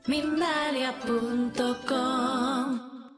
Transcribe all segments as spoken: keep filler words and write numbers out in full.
Mindalia punto com.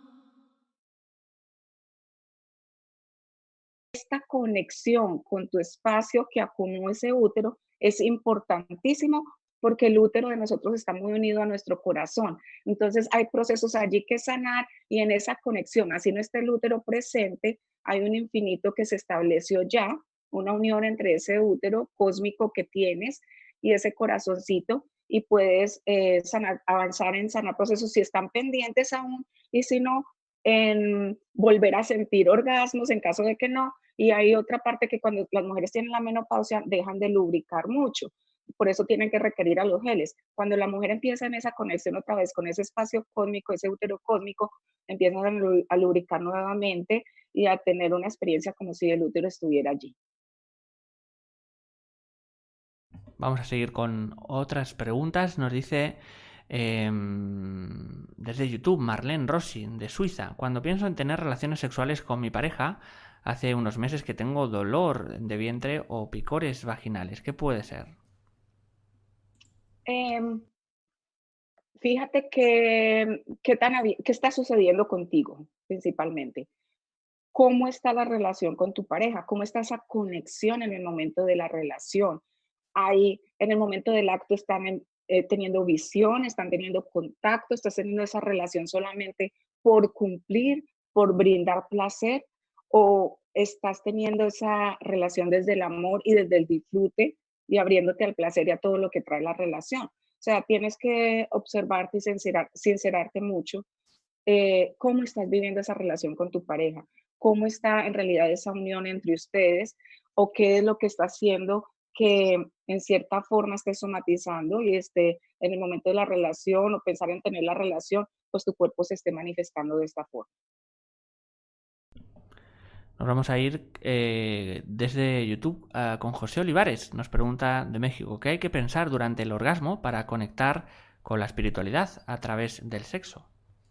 Esta conexión con tu espacio que acumula ese útero es importantísimo porque el útero de nosotros está muy unido a nuestro corazón. Entonces hay procesos allí que sanar y en esa conexión, así no esté el útero presente, hay un infinito que se estableció ya, una unión entre ese útero cósmico que tienes y ese corazoncito y puedes eh, sanar, avanzar en sanar procesos si están pendientes aún y si no, en volver a sentir orgasmos en caso de que no. Y hay otra parte que cuando las mujeres tienen la menopausia dejan de lubricar mucho. Por eso tienen que requerir a los geles. Cuando la mujer empieza en esa conexión otra vez con ese espacio cósmico, ese útero cósmico, empiezan a, a lubricar nuevamente y a tener una experiencia como si el útero estuviera allí. Vamos a seguir con otras preguntas. Nos dice eh, desde YouTube Marlene Rossi, de Suiza. Cuando pienso en tener relaciones sexuales con mi pareja, hace unos meses que tengo dolor de vientre o picores vaginales. ¿Qué puede ser? Eh, fíjate que, qué, tan, qué está sucediendo contigo principalmente. ¿Cómo está la relación con tu pareja? ¿Cómo está esa conexión en el momento de la relación? Ahí, en el momento del acto, están en, eh, teniendo visión, están teniendo contacto, estás teniendo esa relación solamente por cumplir, por brindar placer, o estás teniendo esa relación desde el amor y desde el disfrute y abriéndote al placer y a todo lo que trae la relación. O sea, tienes que observarte y sincerar, sincerarte mucho eh, cómo estás viviendo esa relación con tu pareja, cómo está en realidad esa unión entre ustedes o qué es lo que está haciendo que en cierta forma esté somatizando y esté en el momento de la relación o pensar en tener la relación, pues tu cuerpo se esté manifestando de esta forma. Nos vamos a ir eh, desde YouTube uh, con José Olivares. Nos pregunta de México, ¿qué hay que pensar durante el orgasmo para conectar con la espiritualidad a través del sexo?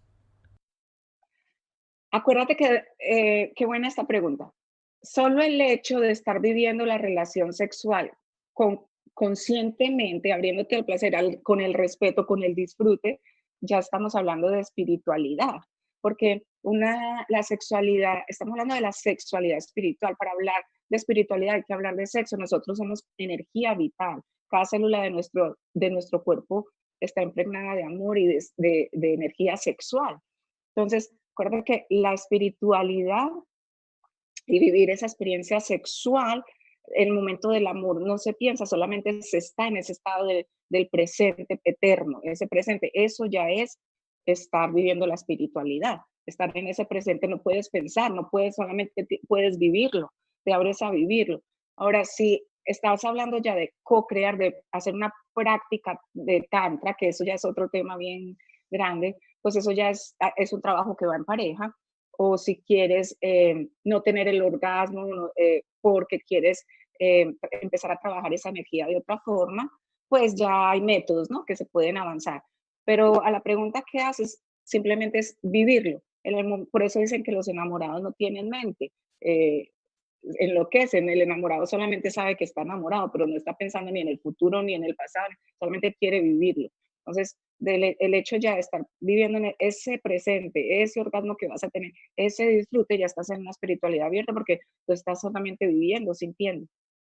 Acuérdate que, eh, qué buena esta pregunta. Solo el hecho de estar viviendo la relación sexual con, conscientemente, abriéndote al placer, al, con el respeto, con el disfrute, ya estamos hablando de espiritualidad, porque una, la sexualidad, estamos hablando de la sexualidad espiritual. Para hablar de espiritualidad hay que hablar de sexo. Nosotros somos energía vital. Cada célula de nuestro, de nuestro cuerpo está impregnada de amor y de, de, de energía sexual. Entonces, recuerda que la espiritualidad y vivir esa experiencia sexual, en el momento del amor no se piensa, solamente se está en ese estado de, del presente eterno, ese presente. Eso ya es estar viviendo la espiritualidad. Estar en ese presente no puedes pensar, no puedes solamente, puedes vivirlo, te abres a vivirlo. Ahora, si estás hablando ya de co-crear, de hacer una práctica de tantra, que eso ya es otro tema bien grande, pues eso ya es, es un trabajo que va en pareja, o si quieres eh, no tener el orgasmo eh, porque quieres eh, empezar a trabajar esa energía de otra forma, pues ya hay métodos, ¿no? Que se pueden avanzar. Pero a la pregunta que haces, simplemente es vivirlo. El, por eso dicen que los enamorados no tienen mente. Eh, enloquecen, el enamorado solamente sabe que está enamorado, pero no está pensando ni en el futuro ni en el pasado, solamente quiere vivirlo. Entonces, del, el hecho ya de estar viviendo en ese presente, ese orgasmo que vas a tener, ese disfrute, ya estás en una espiritualidad abierta porque tú estás solamente viviendo, sintiendo.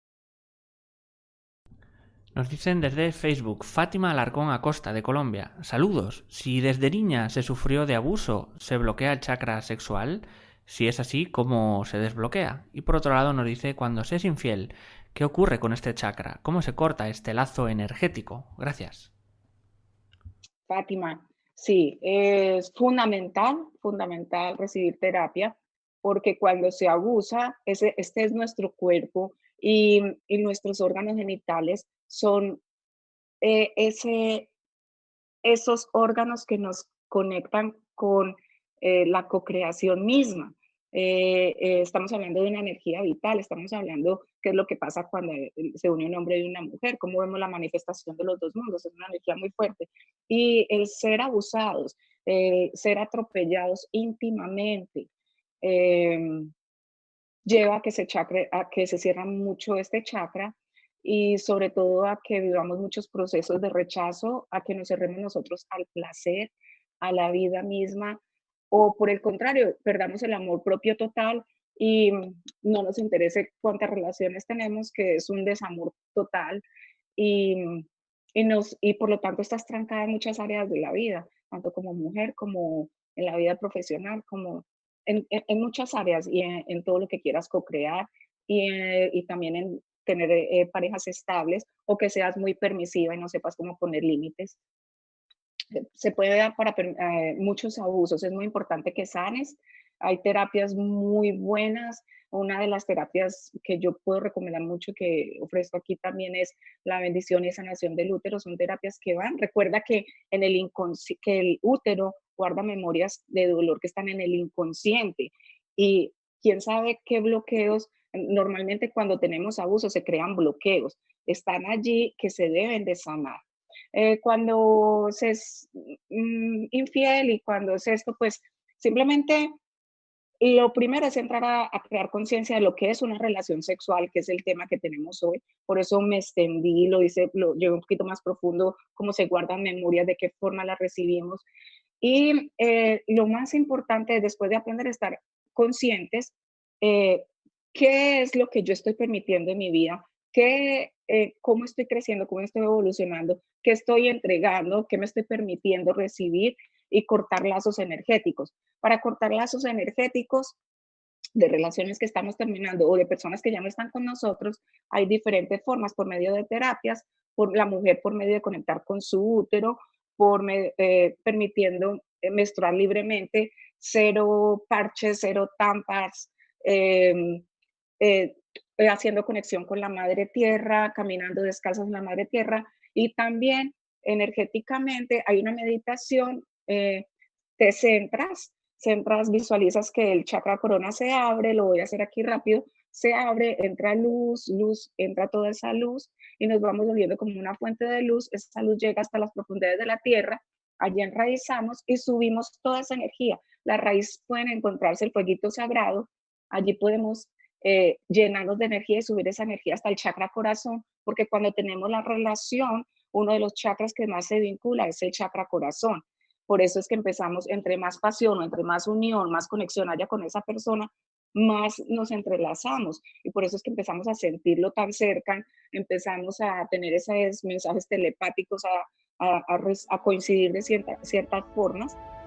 Nos dicen desde Facebook, Fátima Alarcón Acosta, de Colombia. Saludos. Si desde niña se sufrió de abuso, ¿se bloquea el chakra sexual? Si es así, ¿cómo se desbloquea? Y por otro lado nos dice, cuando se es infiel, ¿qué ocurre con este chakra? ¿Cómo se corta este lazo energético? Gracias. Fátima, sí, es fundamental, fundamental recibir terapia, porque cuando se abusa, ese, este es nuestro cuerpo y, y nuestros órganos genitales son eh, ese, esos órganos que nos conectan con eh, la cocreación misma. Eh, eh, estamos hablando de una energía vital, estamos hablando qué es lo que pasa cuando se une un hombre y una mujer, cómo vemos la manifestación de los dos mundos, es una energía muy fuerte. Y el ser abusados, eh, ser atropellados íntimamente, eh, lleva a que, se chakra, a que se cierra mucho este chakra y sobre todo a que vivamos muchos procesos de rechazo, a que nos cerremos nosotros al placer, a la vida misma, o por el contrario, perdamos el amor propio total y mm, no nos interese cuántas relaciones tenemos, que es un desamor total y, mm, y, nos, y por lo tanto estás trancada en muchas áreas de la vida, tanto como mujer, como en la vida profesional, como en, en- en muchas áreas y en, en todo lo que quieras co-crear y, eh, y también en tener eh, parejas estables o que seas muy permisiva y no sepas cómo poner límites. Eh, Se puede dar para per- eh, muchos abusos. Es muy importante que sanes. Hay terapias muy buenas. Una de las terapias que yo puedo recomendar mucho, que ofrezco aquí también, es la bendición y sanación del útero. Son terapias que van. Recuerda que, en el inconsci- que el útero guarda memorias de dolor que están en el inconsciente. Y quién sabe qué bloqueos. Normalmente cuando tenemos abuso se crean bloqueos. Están allí que se deben de sanar. Eh, cuando se es mm, infiel y cuando es esto, pues simplemente lo primero es entrar a, a crear conciencia de lo que es una relación sexual, que es el tema que tenemos hoy. Por eso me extendí, lo hice, lo llevé un poquito más profundo, cómo se guardan memorias, de qué forma las recibimos. Y eh, lo más importante después de aprender a estar conscientes, eh, qué es lo que yo estoy permitiendo en mi vida, qué, eh, cómo estoy creciendo, cómo estoy evolucionando, qué estoy entregando, qué me estoy permitiendo recibir y cortar lazos energéticos. Para cortar lazos energéticos de relaciones que estamos terminando o de personas que ya no están con nosotros, hay diferentes formas por medio de terapias, por la mujer por medio de conectar con su útero, por me- eh, permitiendo eh, menstruar libremente, cero parches, cero tampas, em, eh, eh, haciendo conexión con la madre tierra, caminando descalzos en la madre tierra y también energéticamente hay una meditación, eh, te centras, centras, visualizas que el chakra corona se abre, lo voy a hacer aquí rápido, se abre, entra luz, luz, entra toda esa luz y nos vamos volviendo como una fuente de luz, esa luz llega hasta las profundidades de la tierra, allí enraizamos y subimos toda esa energía. La raíz pueden encontrarse el fueguito sagrado, allí podemos eh, llenarnos de energía y subir esa energía hasta el chakra corazón, porque cuando tenemos la relación, uno de los chakras que más se vincula es el chakra corazón. Por eso es que empezamos, entre más pasión, entre más unión, más conexión haya con esa persona, más nos entrelazamos. Y por eso es que empezamos a sentirlo tan cerca, empezamos a tener esos mensajes telepáticos, a, a, a, a coincidir de cierta, ciertas formas